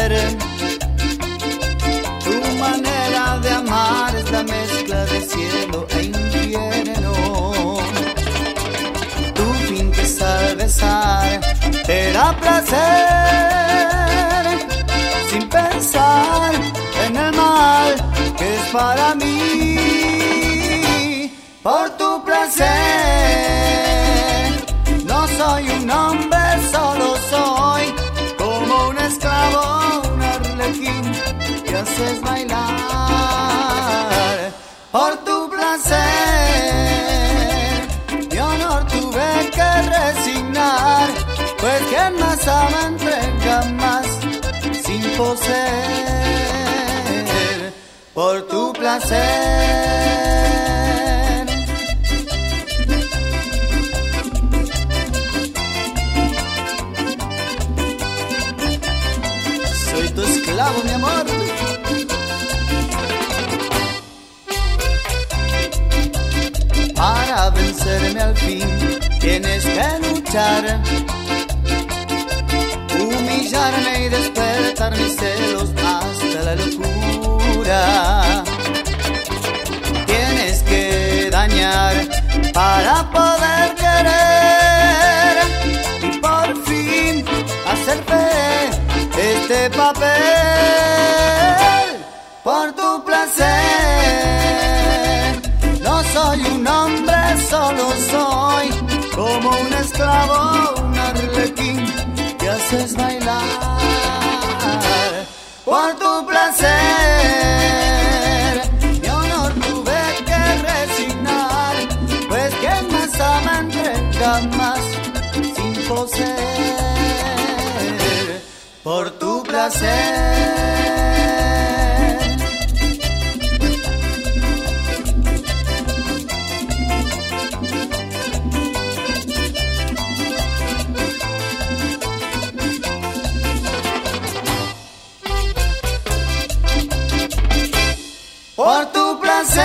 placer. Tu manera de amar es la mezcla de cielo e infierno. Tu fin que es al besar te da placer, sin pensar en el mal que es para mí. Por tu placer no soy un hombre, solo soy como un esclavo, un arlequín que haces bailar. Por tu placer mi honor tuve que resignar, pues quien más ama entrega más sin poseer. Por tu placer soy tu esclavo, mi amor. Para vencerme al fin tienes que luchar, humillarme y despertar mis celos hasta la locura. Tienes que dañar para poder querer y por fin hacer fe este papel. Por tu placer no soy un hombre, solo soy como un esclavo, un arlequín que haces bailar. Por tu placer mi honor tuve que resignar, pues quien más ama entrega más sin poseer. Por tu placer por tu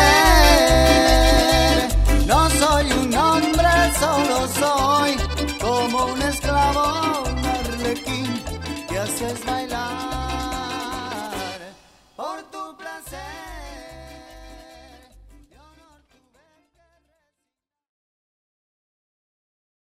placer no soy un hombre, solo soy como un esclavo.